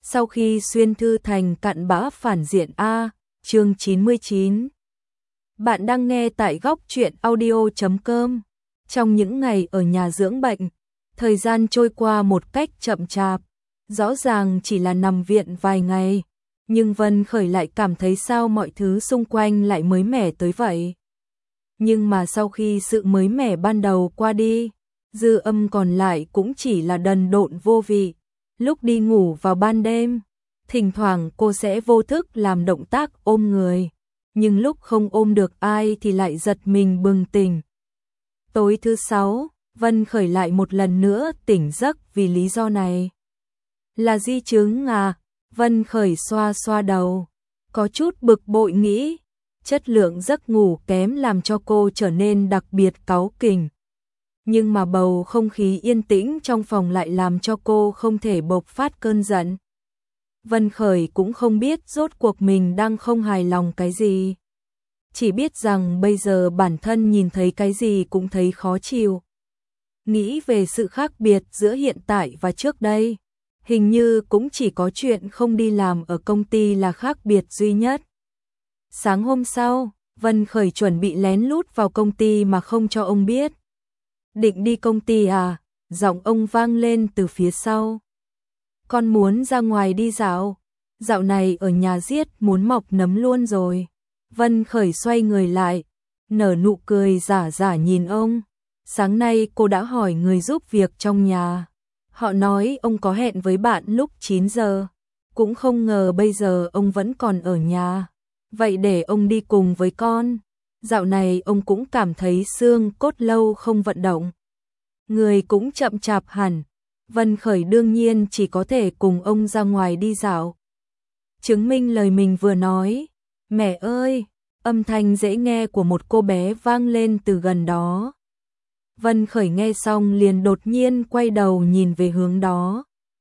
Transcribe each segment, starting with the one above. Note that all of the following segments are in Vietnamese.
Sau khi xuyên thư thành cặn bã phản diện A, chương 99. Bạn đang nghe tại góc truyện audio.com. Trong những ngày ở nhà dưỡng bệnh, thời gian trôi qua một cách chậm chạp, rõ ràng chỉ là nằm viện vài ngày, nhưng Vân Khởi lại cảm thấy sao mọi thứ xung quanh lại mới mẻ tới vậy. Nhưng mà sau khi sự mới mẻ ban đầu qua đi, dư âm còn lại cũng chỉ là đần độn vô vị. Lúc đi ngủ vào ban đêm, thỉnh thoảng cô sẽ vô thức làm động tác ôm người, nhưng lúc không ôm được ai thì lại giật mình bừng tỉnh. Tối thứ 6, Vân Khởi lại một lần nữa tỉnh giấc vì lý do này. Là di chứng à? Vân Khởi xoa xoa đầu, có chút bực bội nghĩ, chất lượng giấc ngủ kém làm cho cô trở nên đặc biệt cáu kỉnh. Nhưng mà bầu không khí yên tĩnh trong phòng lại làm cho cô không thể bộc phát cơn giận. Vân Khởi cũng không biết rốt cuộc mình đang không hài lòng cái gì. Chỉ biết rằng bây giờ bản thân nhìn thấy cái gì cũng thấy khó chịu. Nghĩ về sự khác biệt giữa hiện tại và trước đây, hình như cũng chỉ có chuyện không đi làm ở công ty là khác biệt duy nhất. Sáng hôm sau, Vân Khởi chuẩn bị lén lút vào công ty mà không cho ông biết. Định đi công ty à? Giọng ông vang lên từ phía sau. Con muốn ra ngoài đi dạo. Dạo này ở nhà giết muốn mọc nấm luôn rồi. Vân Khởi xoay người lại, nở nụ cười giả giả nhìn ông. Sáng nay cô đã hỏi người giúp việc trong nhà. Họ nói ông có hẹn với bạn lúc 9 giờ. Cũng không ngờ bây giờ ông vẫn còn ở nhà. Vậy để ông đi cùng với con. Dạo này ông cũng cảm thấy xương cốt lâu không vận động. Người cũng chậm chạp hẳn. Vân Khởi đương nhiên chỉ có thể cùng ông ra ngoài đi dạo. Chứng minh lời mình vừa nói. Mẹ ơi! Âm thanh dễ nghe của một cô bé vang lên từ gần đó. Vân Khởi nghe xong liền đột nhiên quay đầu nhìn về hướng đó.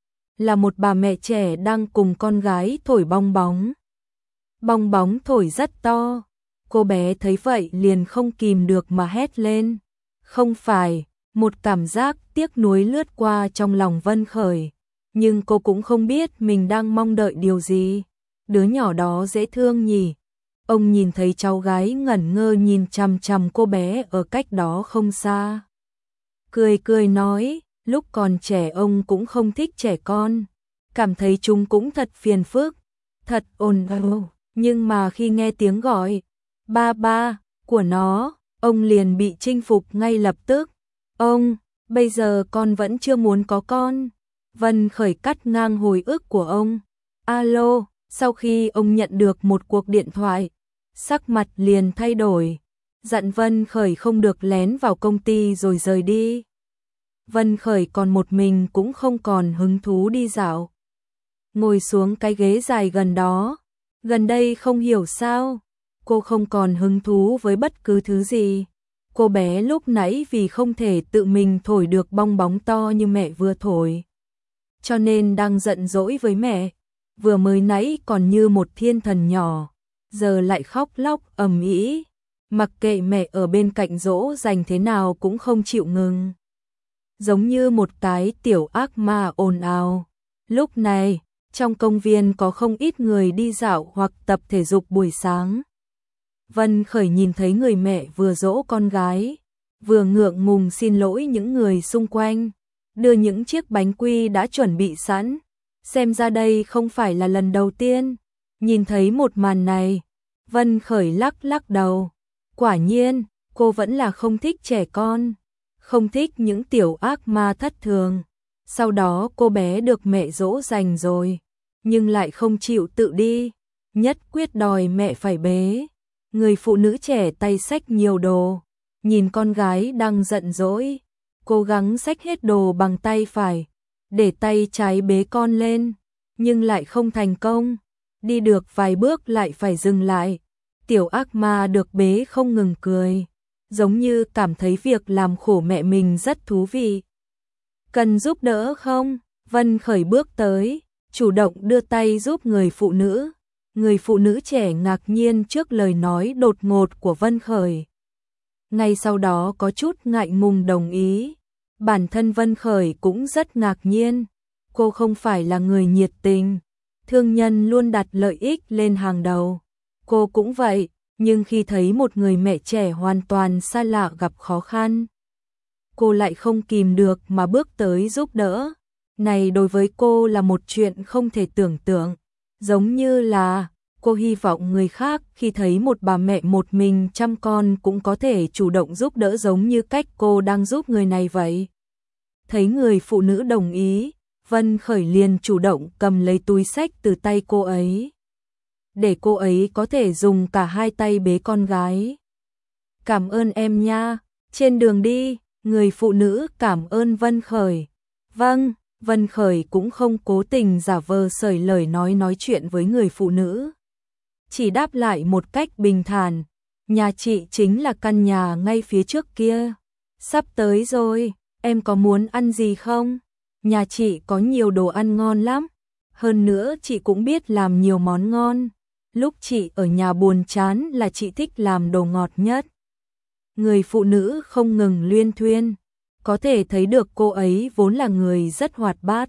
Là một bà mẹ trẻ đang cùng con gái thổi bong bóng. Bong bóng thổi rất to. Cô bé thấy vậy liền không kìm được mà hét lên. Không phải, một cảm giác tiếc nuối lướt qua trong lòng Vân Khởi. Nhưng cô cũng không biết mình đang mong đợi điều gì. Đứa nhỏ đó dễ thương nhỉ. Ông nhìn thấy cháu gái ngẩn ngơ nhìn chằm chằm cô bé ở cách đó không xa. Cười cười nói, lúc còn trẻ ông cũng không thích trẻ con. Cảm thấy chúng cũng thật phiền phức, thật ồn ào. Nhưng mà khi nghe tiếng gọi ba ba của nó, ông liền bị chinh phục ngay lập tức. Ông, bây giờ con vẫn chưa muốn có con. Vân Khởi cắt ngang hồi ức của ông. Alo, sau khi ông nhận được một cuộc điện thoại, sắc mặt liền thay đổi. Dặn Vân Khởi không được lén vào công ty rồi rời đi. Vân Khởi còn một mình cũng không còn hứng thú đi dạo. Ngồi xuống cái ghế dài gần đó. Gần đây không hiểu sao, cô không còn hứng thú với bất cứ thứ gì. Cô bé lúc nãy vì không thể tự mình thổi được bong bóng to như mẹ vừa thổi, cho nên đang giận dỗi với mẹ. Vừa mới nãy còn như một thiên thần nhỏ, giờ lại khóc lóc ầm ĩ, mặc kệ mẹ ở bên cạnh dỗ dành thế nào cũng không chịu ngừng. Giống như một cái tiểu ác ma ồn ào. Lúc này, trong công viên có không ít người đi dạo hoặc tập thể dục buổi sáng. Vân Khởi nhìn thấy người mẹ vừa dỗ con gái, vừa ngượng ngùng xin lỗi những người xung quanh, đưa những chiếc bánh quy đã chuẩn bị sẵn. Xem ra đây không phải là lần đầu tiên nhìn thấy một màn này. Vân Khởi lắc lắc đầu. Quả nhiên, cô vẫn là không thích trẻ con, không thích những tiểu ác ma thất thường. Sau đó cô bé được mẹ dỗ dành rồi, nhưng lại không chịu tự đi, nhất quyết đòi mẹ phải bế. Người phụ nữ trẻ tay xách nhiều đồ, nhìn con gái đang giận dỗi, cố gắng xách hết đồ bằng tay phải, để tay trái bế con lên, nhưng lại không thành công. Đi được vài bước lại phải dừng lại. Tiểu ác ma được bế không ngừng cười, giống như cảm thấy việc làm khổ mẹ mình rất thú vị. Cần giúp đỡ không? Vân Khởi bước tới, chủ động đưa tay giúp người phụ nữ. Người phụ nữ trẻ ngạc nhiên trước lời nói đột ngột của Vân Khởi. Ngay sau đó có chút ngại ngùng đồng ý. Bản thân Vân Khởi cũng rất ngạc nhiên. Cô không phải là người nhiệt tình, thương nhân luôn đặt lợi ích lên hàng đầu. Cô cũng vậy, nhưng khi thấy một người mẹ trẻ hoàn toàn xa lạ gặp khó khăn, cô lại không kìm được mà bước tới giúp đỡ. Này đối với cô là một chuyện không thể tưởng tượng, giống như là cô hy vọng người khác khi thấy một bà mẹ một mình chăm con cũng có thể chủ động giúp đỡ giống như cách cô đang giúp người này vậy. Thấy người phụ nữ đồng ý, Vân Khởi liền chủ động cầm lấy túi xách từ tay cô ấy, để cô ấy có thể dùng cả hai tay bế con gái. Cảm ơn em nha, trên đường đi, người phụ nữ cảm ơn Vân Khởi. Vâng, Vân Khởi cũng không cố tình giả vờ sởi lời nói chuyện với người phụ nữ. Chỉ đáp lại một cách bình thản, nhà chị chính là căn nhà ngay phía trước kia. Sắp tới rồi, em có muốn ăn gì không? Nhà chị có nhiều đồ ăn ngon lắm. Hơn nữa chị cũng biết làm nhiều món ngon. Lúc chị ở nhà buồn chán là chị thích làm đồ ngọt nhất. Người phụ nữ không ngừng luyên thuyên, có thể thấy được cô ấy vốn là người rất hoạt bát.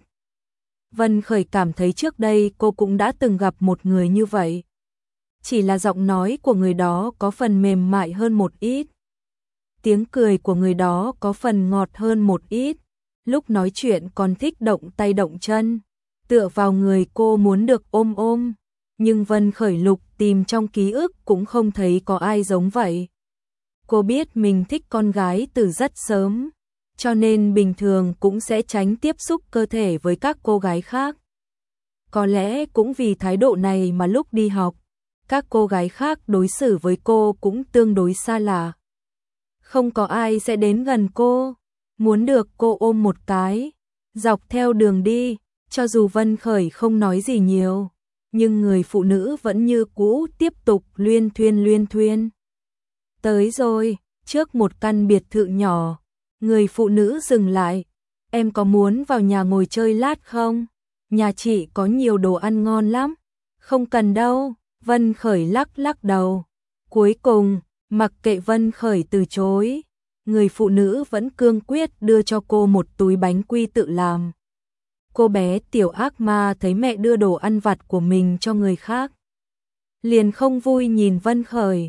Vân Khởi cảm thấy trước đây cô cũng đã từng gặp một người như vậy. Chỉ là giọng nói của người đó có phần mềm mại hơn một ít. Tiếng cười của người đó có phần ngọt hơn một ít. Lúc nói chuyện còn thích động tay động chân, tựa vào người cô muốn được ôm ôm. Nhưng Vân Khởi lục tìm trong ký ức cũng không thấy có ai giống vậy. Cô biết mình thích con gái từ rất sớm, cho nên bình thường cũng sẽ tránh tiếp xúc cơ thể với các cô gái khác. Có lẽ cũng vì thái độ này mà lúc đi học, các cô gái khác đối xử với cô cũng tương đối xa lạ. Không có ai sẽ đến gần cô, muốn được cô ôm một cái. Dọc theo đường đi, cho dù Vân Khởi không nói gì nhiều, nhưng người phụ nữ vẫn như cũ tiếp tục luyên thuyên. Tới rồi, trước một căn biệt thự nhỏ, người phụ nữ dừng lại. Em có muốn vào nhà ngồi chơi lát không? Nhà chị có nhiều đồ ăn ngon lắm. Không cần đâu, Vân Khởi lắc đầu. Cuối cùng, mặc kệ Vân Khởi từ chối, người phụ nữ vẫn cương quyết đưa cho cô một túi bánh quy tự làm. Cô bé tiểu ác ma thấy mẹ đưa đồ ăn vặt của mình cho người khác, liền không vui nhìn Vân Khởi,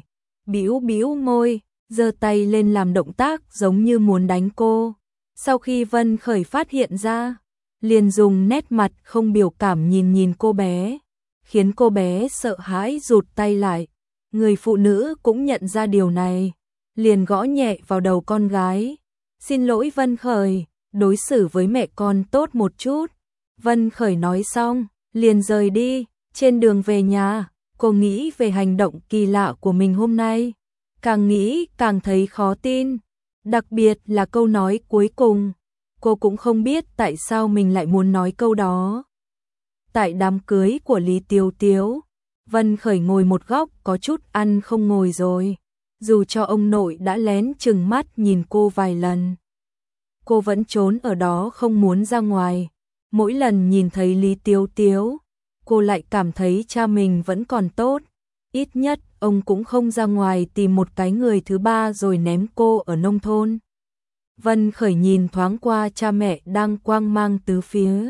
bĩu môi, giơ tay lên làm động tác giống như muốn đánh cô. Sau khi Vân Khởi phát hiện ra, liền dùng nét mặt không biểu cảm nhìn cô bé, khiến cô bé sợ hãi rụt tay lại. Người phụ nữ cũng nhận ra điều này, liền gõ nhẹ vào đầu con gái. Xin lỗi Vân Khởi, đối xử với mẹ con tốt một chút. Vân Khởi nói xong, liền rời đi. Trên đường về nhà, cô nghĩ về hành động kỳ lạ của mình hôm nay. Càng nghĩ càng thấy khó tin, đặc biệt là câu nói cuối cùng. Cô cũng không biết tại sao mình lại muốn nói câu đó. Tại đám cưới của Lý Tiếu Tiếu, Vân Khởi ngồi một góc có chút ăn không ngồi rồi. Dù cho ông nội đã lén chừng mắt nhìn cô vài lần, cô vẫn trốn ở đó không muốn ra ngoài. Mỗi lần nhìn thấy Lý Tiếu Tiếu, cô lại cảm thấy cha mình vẫn còn tốt. Ít nhất ông cũng không ra ngoài tìm một cái người thứ ba rồi ném cô ở nông thôn. Vân Khởi nhìn thoáng qua cha mẹ đang quang mang tứ phía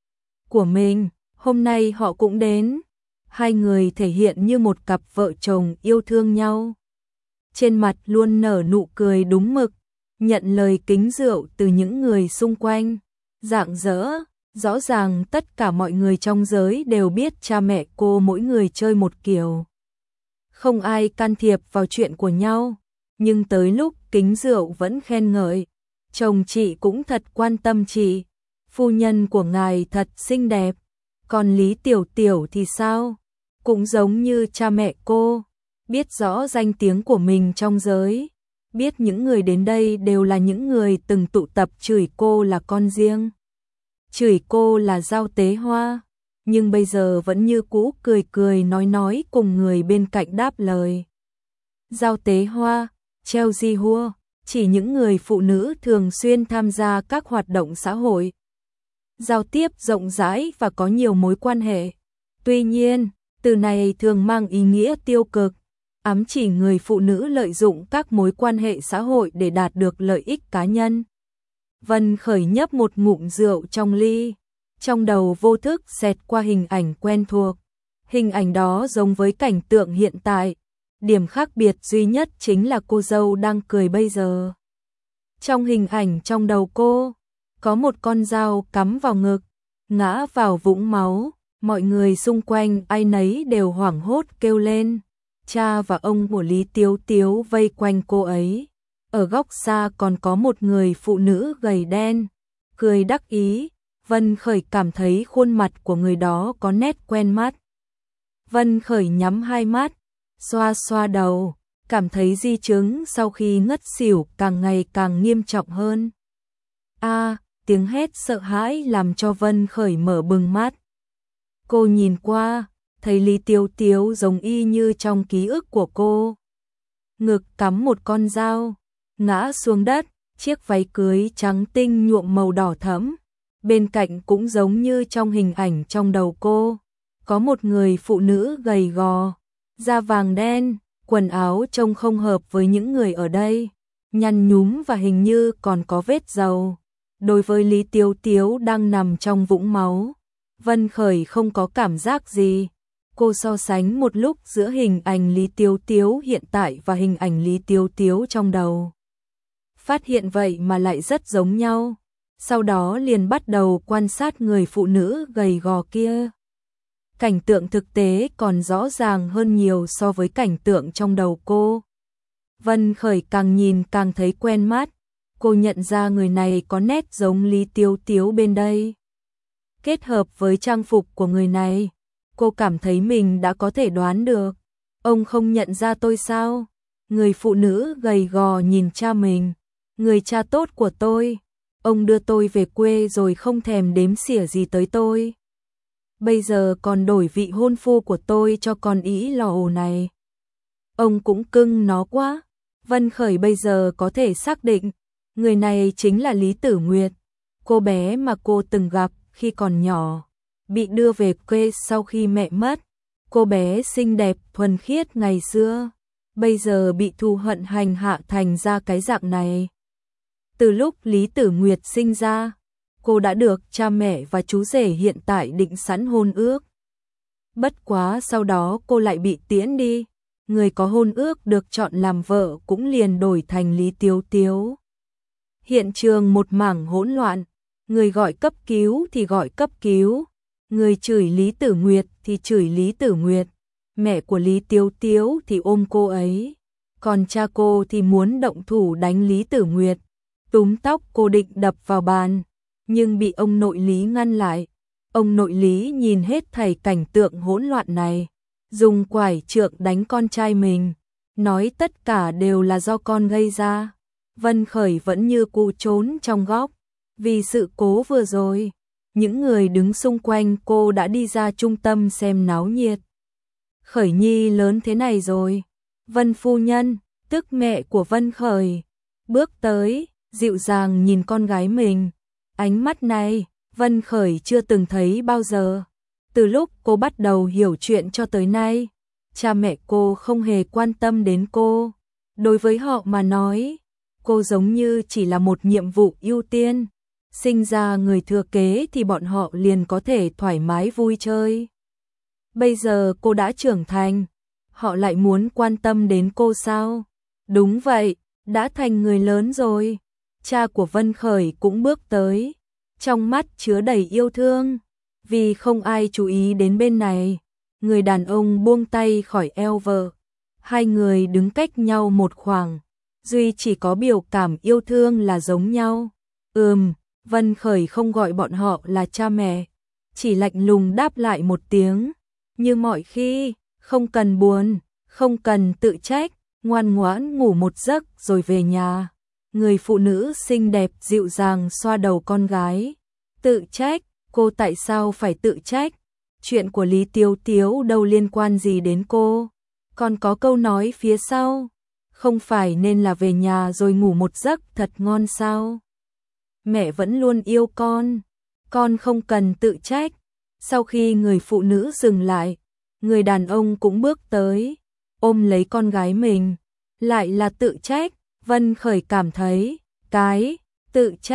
của mình. Hôm nay họ cũng đến. Hai người thể hiện như một cặp vợ chồng yêu thương nhau. Trên mặt luôn nở nụ cười đúng mực, nhận lời kính rượu từ những người xung quanh. Rạng rỡ, rõ ràng tất cả mọi người trong giới đều biết cha mẹ cô mỗi người chơi một kiểu. Không ai can thiệp vào chuyện của nhau, nhưng tới lúc kính rượu vẫn khen ngợi. Chồng chị cũng thật quan tâm chị, phu nhân của ngài thật xinh đẹp. Còn Lý Tiểu Tiểu thì sao? Cũng giống như cha mẹ cô, biết rõ danh tiếng của mình trong giới, biết những người đến đây đều là những người từng tụ tập chửi cô là con riêng, chửi cô là Giao Tế Hoa, nhưng bây giờ vẫn như cũ cười nói cùng người bên cạnh đáp lời. Giao Tế Hoa, treo di hua, chỉ những người phụ nữ thường xuyên tham gia các hoạt động xã hội, giao tiếp rộng rãi và có nhiều mối quan hệ. Tuy nhiên, từ này thường mang ý nghĩa tiêu cực, ám chỉ người phụ nữ lợi dụng các mối quan hệ xã hội để đạt được lợi ích cá nhân. Vân Khởi nhấp một ngụm rượu trong ly, Trong đầu vô thức xẹt qua hình ảnh quen thuộc. Hình ảnh đó giống với cảnh tượng hiện tại. Điểm khác biệt duy nhất chính là cô dâu đang cười bây giờ. Trong hình ảnh trong đầu cô, có một con dao cắm vào ngực, ngã vào vũng máu. Mọi người xung quanh ai nấy đều hoảng hốt kêu lên. Cha và ông của Lý Tiếu Tiếu vây quanh cô ấy. Ở góc xa còn có một người phụ nữ gầy đen, cười đắc ý. Vân Khởi cảm thấy khuôn mặt của người đó có nét quen mắt. Vân Khởi nhắm hai mắt, xoa xoa đầu, cảm thấy di chứng sau khi ngất xỉu càng ngày càng nghiêm trọng hơn. Tiếng hét sợ hãi làm cho Vân Khởi mở bừng mắt. Cô nhìn qua, thấy Lý Tiếu Tiếu giống y như trong ký ức của cô. Ngực cắm một con dao, ngã xuống đất, chiếc váy cưới trắng tinh nhuộm màu đỏ thẫm. Bên cạnh cũng giống như trong hình ảnh trong đầu cô, có một người phụ nữ gầy gò, da vàng đen, quần áo trông không hợp với những người ở đây, nhăn nhúm và hình như còn có vết dầu. Đối với Lý Tiếu Tiếu đang nằm trong vũng máu, Vân Khởi không có cảm giác gì. Cô so sánh một lúc giữa hình ảnh Lý Tiếu Tiếu hiện tại và hình ảnh Lý Tiếu Tiếu trong đầu. Phát hiện vậy mà lại rất giống nhau. Sau đó liền bắt đầu quan sát người phụ nữ gầy gò kia. Cảnh tượng thực tế còn rõ ràng hơn nhiều so với cảnh tượng trong đầu cô. Vân Khởi càng nhìn càng thấy quen mắt. Cô nhận ra người này có nét giống Lý Tiếu Tiếu bên đây. Kết hợp với trang phục của người này, cô cảm thấy mình đã có thể đoán được. Ông không nhận ra tôi sao? Người phụ nữ gầy gò nhìn cha mình. Người cha tốt của tôi. Ông đưa tôi về quê rồi không thèm đếm xỉa gì tới tôi. Bây giờ còn đổi vị hôn phu của tôi cho con ĩ lò ồ này. Ông cũng cưng nó quá. Vân Khởi bây giờ có thể xác định, người này chính là Lý Tử Nguyệt, cô bé mà cô từng gặp khi còn nhỏ, bị đưa về quê sau khi mẹ mất. Cô bé xinh đẹp thuần khiết ngày xưa, bây giờ bị thù hận hành hạ thành ra cái dạng này. Từ lúc Lý Tử Nguyệt sinh ra, cô đã được cha mẹ và chú rể hiện tại định sẵn hôn ước. Bất quá sau đó cô lại bị tiễn đi, người có hôn ước được chọn làm vợ cũng liền đổi thành Lý Tiếu Tiếu. Hiện trường một mảng hỗn loạn, người gọi cấp cứu thì gọi cấp cứu, người chửi Lý Tử Nguyệt thì chửi Lý Tử Nguyệt, mẹ của Lý Tiếu Tiếu thì ôm cô ấy, còn cha cô thì muốn động thủ đánh Lý Tử Nguyệt, túm tóc cô định đập vào bàn, nhưng bị ông nội Lý ngăn lại. Ông nội Lý nhìn hết thảy cảnh tượng hỗn loạn này, dùng quải trượng đánh con trai mình, nói tất cả đều là do con gây ra. Vân Khởi vẫn như cũ trốn trong góc, vì sự cố vừa rồi, những người đứng xung quanh cô đã đi ra trung tâm xem náo nhiệt. Khởi Nhi lớn thế này rồi. Vân phu nhân, tức mẹ của Vân Khởi, bước tới, dịu dàng nhìn con gái mình. Ánh mắt này, Vân Khởi chưa từng thấy bao giờ. Từ lúc cô bắt đầu hiểu chuyện cho tới nay, cha mẹ cô không hề quan tâm đến cô. Đối với họ mà nói, cô giống như chỉ là một nhiệm vụ ưu tiên. Sinh ra người thừa kế thì bọn họ liền có thể thoải mái vui chơi. Bây giờ cô đã trưởng thành, họ lại muốn quan tâm đến cô sao? Đúng vậy, đã thành người lớn rồi. Cha của Vân Khởi cũng bước tới, trong mắt chứa đầy yêu thương. Vì không ai chú ý đến bên này, người đàn ông buông tay khỏi eo vợ. Hai người đứng cách nhau một khoảng, duy chỉ có biểu cảm yêu thương là giống nhau. Vân Khởi không gọi bọn họ là cha mẹ, chỉ lạnh lùng đáp lại một tiếng. Như mọi khi, không cần buồn, không cần tự trách, ngoan ngoãn ngủ một giấc rồi về nhà. Người phụ nữ xinh đẹp dịu dàng xoa đầu con gái. Tự trách, cô tại sao phải tự trách? Chuyện của Lý Tiếu Tiếu đâu liên quan gì đến cô. Còn có câu nói phía sau, không phải nên là về nhà rồi ngủ một giấc thật ngon sao? Mẹ vẫn luôn yêu con không cần tự trách. Sau khi người phụ nữ dừng lại, người đàn ông cũng bước tới, ôm lấy con gái mình. Lại là tự trách. Vân Khởi cảm thấy, cái tự trách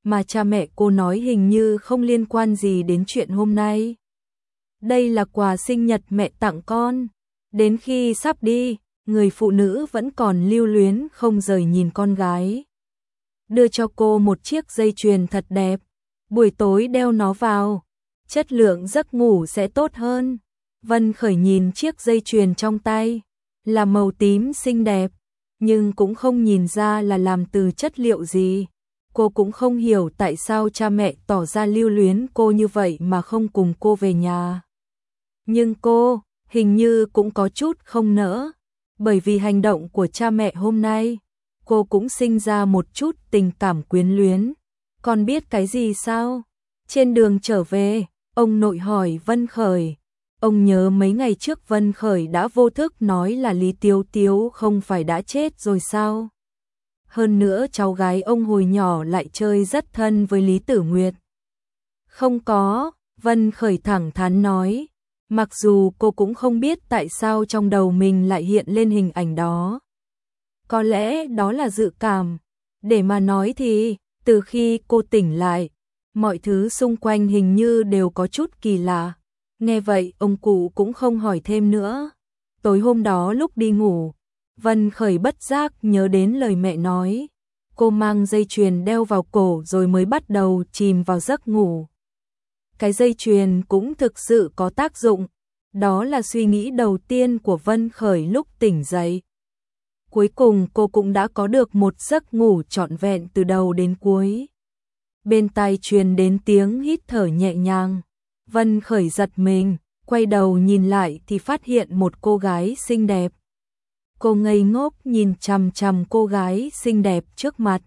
mà cha mẹ cô nói hình như không liên quan gì đến chuyện hôm nay. Đây là quà sinh nhật mẹ tặng con. Đến khi sắp đi, người phụ nữ vẫn còn lưu luyến không rời nhìn con gái. Đưa cho cô một chiếc dây chuyền thật đẹp. Buổi tối đeo nó vào, chất lượng giấc ngủ sẽ tốt hơn. Vân Khởi nhìn chiếc dây chuyền trong tay, là màu tím xinh đẹp, nhưng cũng không nhìn ra là làm từ chất liệu gì. Cô cũng không hiểu tại sao cha mẹ tỏ ra lưu luyến cô như vậy mà không cùng cô về nhà. Nhưng cô, hình như cũng có chút không nỡ, bởi vì hành động của cha mẹ hôm nay, cô cũng sinh ra một chút tình cảm quyến luyến. Con biết cái gì sao? Trên đường trở về, ông nội hỏi Vân Khởi. Ông nhớ mấy ngày trước Vân Khởi đã vô thức nói là Lý Tiếu Tiếu không phải đã chết rồi sao? Hơn nữa cháu gái ông hồi nhỏ lại chơi rất thân với Lý Tử Nguyệt. Không có, Vân Khởi thẳng thắn nói. Mặc dù cô cũng không biết tại sao trong đầu mình lại hiện lên hình ảnh đó. Có lẽ đó là dự cảm. Để mà nói thì, từ khi cô tỉnh lại, mọi thứ xung quanh hình như đều có chút kỳ lạ. Nghe vậy ông cụ cũng không hỏi thêm nữa. Tối hôm đó lúc đi ngủ, Vân Khởi bất giác nhớ đến lời mẹ nói. Cô mang dây chuyền đeo vào cổ rồi mới bắt đầu chìm vào giấc ngủ. Cái dây chuyền cũng thực sự có tác dụng. Đó là suy nghĩ đầu tiên của Vân Khởi lúc tỉnh dậy. Cuối cùng cô cũng đã có được một giấc ngủ trọn vẹn từ đầu đến cuối. Bên tai truyền đến tiếng hít thở nhẹ nhàng. Vân Khởi giật mình, quay đầu nhìn lại thì phát hiện một cô gái xinh đẹp. Cô ngây ngốc nhìn chằm chằm cô gái xinh đẹp trước mặt.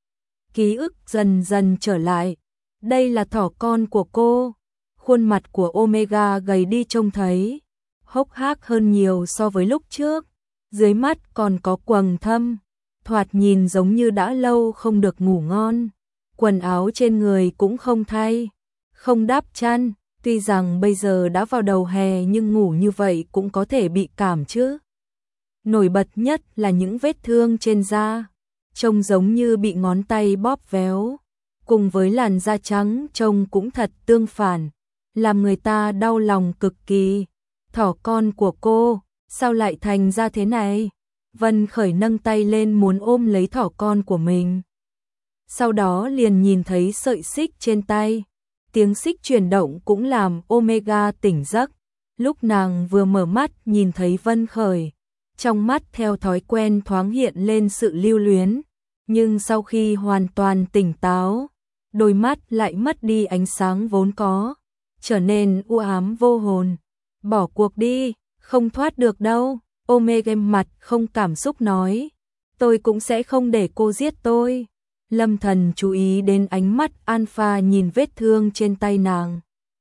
Ký ức dần dần trở lại. Đây là thỏ con của cô. Khuôn mặt của Omega gầy đi trông thấy hốc hác hơn nhiều so với lúc trước. Dưới mắt còn có quầng thâm, thoạt nhìn giống như đã lâu không được ngủ ngon. Quần áo trên người cũng không thay, không đắp chăn. Tuy rằng bây giờ đã vào đầu hè nhưng ngủ như vậy cũng có thể bị cảm chứ. Nổi bật nhất là những vết thương trên da, trông giống như bị ngón tay bóp véo, cùng với làn da trắng trông cũng thật tương phản, làm người ta đau lòng cực kỳ. Thỏ con của cô, sao lại thành ra thế này? Vân Khởi nâng tay lên muốn ôm lấy thỏ con của mình. Sau đó liền nhìn thấy sợi xích trên tay. Tiếng xích chuyển động cũng làm Omega tỉnh giấc. Lúc nàng vừa mở mắt nhìn thấy Vân Khởi, trong mắt theo thói quen thoáng hiện lên sự lưu luyến. Nhưng sau khi hoàn toàn tỉnh táo, đôi mắt lại mất đi ánh sáng vốn có, trở nên u ám vô hồn. Bỏ cuộc đi, không thoát được đâu. Omega mặt không cảm xúc nói. Tôi cũng sẽ không để cô giết tôi. Lâm Thần chú ý đến ánh mắt Alpha nhìn vết thương trên tay nàng.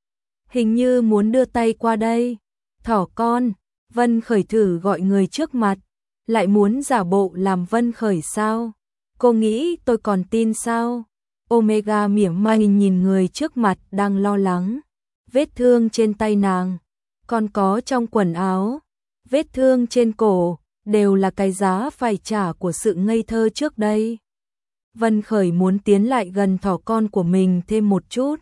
Hình như muốn đưa tay qua đây. Thỏ con, Vân Khởi thử gọi người trước mặt. Lại muốn giả bộ làm Vân Khởi sao? Cô nghĩ tôi còn tin sao? Omega mỉa mai nhìn người trước mặt đang lo lắng. Vết thương trên tay nàng, còn có trong quần áo, vết thương trên cổ, đều là cái giá phải trả của sự ngây thơ trước đây. Vân Khởi muốn tiến lại gần thỏ con của mình thêm một chút,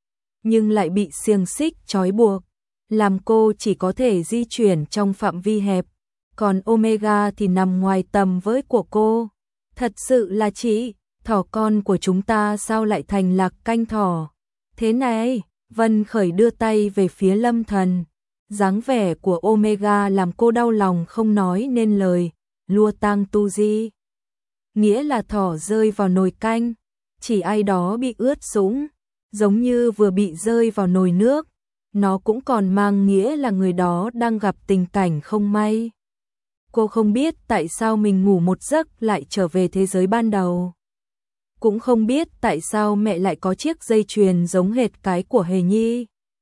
nhưng lại bị xiềng xích trói buộc, làm cô chỉ có thể di chuyển trong phạm vi hẹp, còn Omega thì nằm ngoài tầm với của cô. Thật sự là chị, thỏ con của chúng ta sao lại thành lạc canh thỏ? Thế này, Vân Khởi đưa tay về phía Lâm Thần. Dáng vẻ của Omega làm cô đau lòng không nói nên lời. Lua tang tu di, nghĩa là thỏ rơi vào nồi canh, chỉ ai đó bị ướt sũng, giống như vừa bị rơi vào nồi nước. Nó cũng còn mang nghĩa là người đó đang gặp tình cảnh không may. Cô không biết tại sao mình ngủ một giấc lại trở về thế giới ban đầu. Cũng không biết tại sao mẹ lại có chiếc dây chuyền giống hệt cái của Hề Nhi,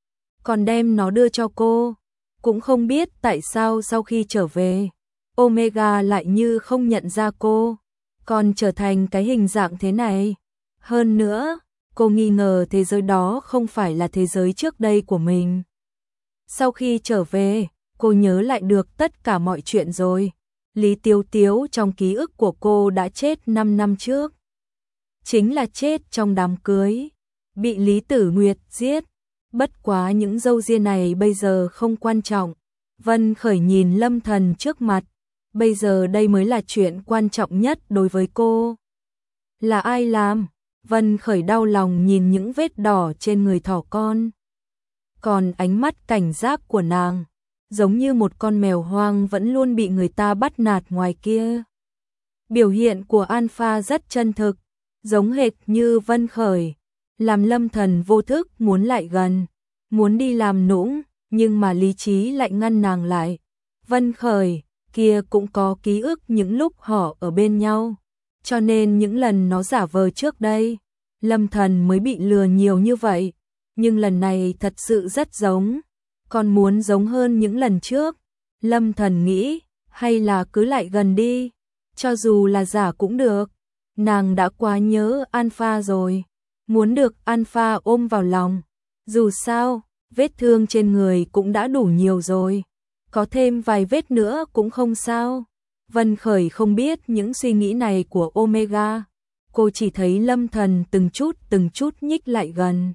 còn đem nó đưa cho cô. Cũng không biết tại sao sau khi trở về, Omega lại như không nhận ra cô, còn trở thành cái hình dạng thế này. Hơn nữa, cô nghi ngờ thế giới đó không phải là thế giới trước đây của mình. Sau khi trở về, cô nhớ lại được tất cả mọi chuyện rồi. Lý Tiếu Tiếu trong ký ức của cô đã chết 5 năm trước. chính là chết trong đám cưới, bị Lý Tử Nguyệt giết. Bất quá những râu ria này bây giờ không quan trọng. Vân Khởi nhìn Lâm Thần trước mặt, bây giờ đây mới là chuyện quan trọng nhất đối với cô. Là ai làm? Vân Khởi đau lòng nhìn những vết đỏ trên người thỏ con. Còn ánh mắt cảnh giác của nàng, giống như một con mèo hoang vẫn luôn bị người ta bắt nạt ngoài kia. Biểu hiện của Alpha rất chân thực, giống hệt như Vân Khởi, làm Lâm Thần vô thức muốn lại gần, muốn đi làm nũng, nhưng mà lý trí lại ngăn nàng lại. Vân Khởi kia cũng có ký ức những lúc họ ở bên nhau, cho nên những lần nó giả vờ trước đây, Lâm Thần mới bị lừa nhiều như vậy, nhưng lần này thật sự rất giống, còn muốn giống hơn những lần trước. Lâm Thần nghĩ, hay là cứ lại gần đi, cho dù là giả cũng được. Nàng đã quá nhớ Alpha rồi, muốn được Alpha ôm vào lòng. Dù sao, vết thương trên người cũng đã đủ nhiều rồi, có thêm vài vết nữa cũng không sao. Vân Khởi không biết những suy nghĩ này của Omega, cô chỉ thấy Lâm Thần từng chút nhích lại gần.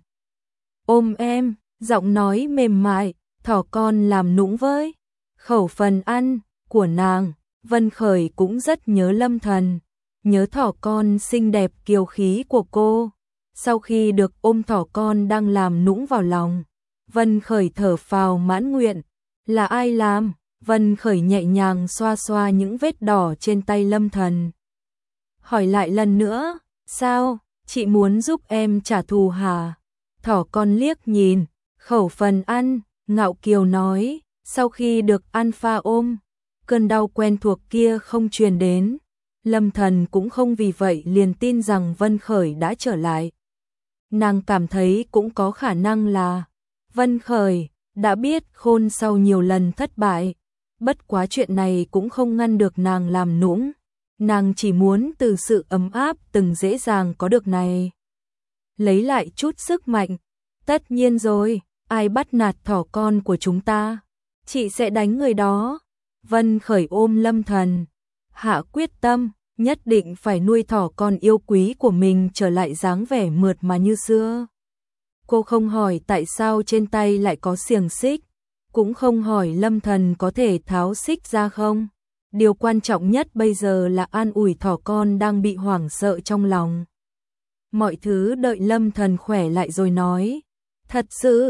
Ôm em, giọng nói mềm mại, thỏ con làm nũng với. Khẩu phần ăn của nàng, Vân Khởi cũng rất nhớ Lâm Thần, nhớ thỏ con xinh đẹp kiều khí của cô. Sau khi được ôm thỏ con đang làm nũng vào lòng, Vân Khởi thở phào mãn nguyện. Là ai làm? Vân Khởi nhẹ nhàng xoa xoa những vết đỏ trên tay Lâm Thần. Hỏi lại lần nữa, sao, chị muốn giúp em trả thù hả? Thỏ con liếc nhìn, khẩu phần ăn, ngạo kiều nói, sau khi được Alpha ôm, cơn đau quen thuộc kia không truyền đến. Lâm Thần cũng không vì vậy liền tin rằng Vân Khởi đã trở lại. Nàng cảm thấy cũng có khả năng là Vân Khởi đã biết khôn sau nhiều lần thất bại. Bất quá chuyện này cũng không ngăn được nàng làm nũng. Nàng chỉ muốn từ sự ấm áp từng dễ dàng có được này lấy lại chút sức mạnh. Tất nhiên rồi, ai bắt nạt thỏ con của chúng ta, chị sẽ đánh người đó. Vân Khởi ôm Lâm Thần, hạ quyết tâm, nhất định phải nuôi thỏ con yêu quý của mình trở lại dáng vẻ mượt mà như xưa. Cô không hỏi tại sao trên tay lại có xiềng xích, cũng không hỏi Lâm Thần có thể tháo xích ra không. Điều quan trọng nhất bây giờ là an ủi thỏ con đang bị hoảng sợ trong lòng. Mọi thứ đợi Lâm Thần khỏe lại rồi nói. Thật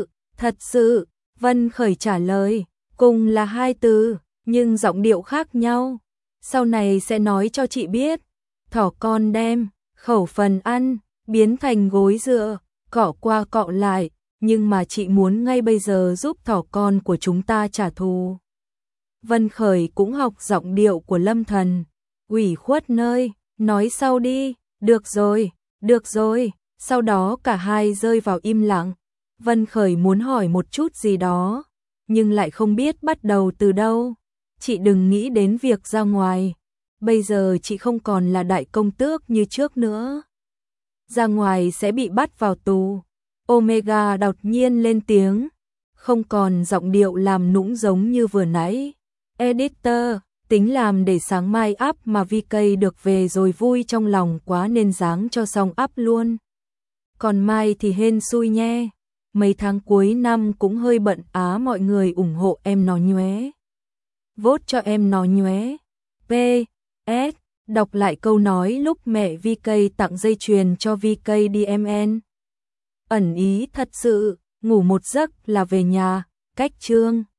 sự, Vân Khởi trả lời, cùng là hai từ, nhưng giọng điệu khác nhau. Sau này sẽ nói cho chị biết. Thỏ con đem khẩu phần ăn biến thành gối dựa, cọ qua cọ lại, nhưng mà chị muốn ngay bây giờ giúp thỏ con của chúng ta trả thù. Vân Khởi cũng học giọng điệu của Lâm Thần, ủy khuất nơi, nói sau đi. Được rồi, sau đó cả hai rơi vào im lặng. Vân Khởi muốn hỏi một chút gì đó, nhưng lại không biết bắt đầu từ đâu. Chị đừng nghĩ đến việc ra ngoài, bây giờ chị không còn là đại công tước như trước nữa. Ra ngoài sẽ bị bắt vào tù. Omega đột nhiên lên tiếng, không còn giọng điệu làm nũng giống như vừa nãy. Editor, tính làm để sáng mai up mà VK được về rồi vui trong lòng quá nên dáng cho xong up luôn. Còn mai thì hên xui nhé. Mấy tháng cuối năm cũng hơi bận á, mọi người ủng hộ em nó nhé. Vote cho em nó nhé. P.S. Đọc lại câu nói lúc mẹ VK tặng dây chuyền cho VK DMN. Ẩn ý thật sự, ngủ một giấc là về nhà, cách chương.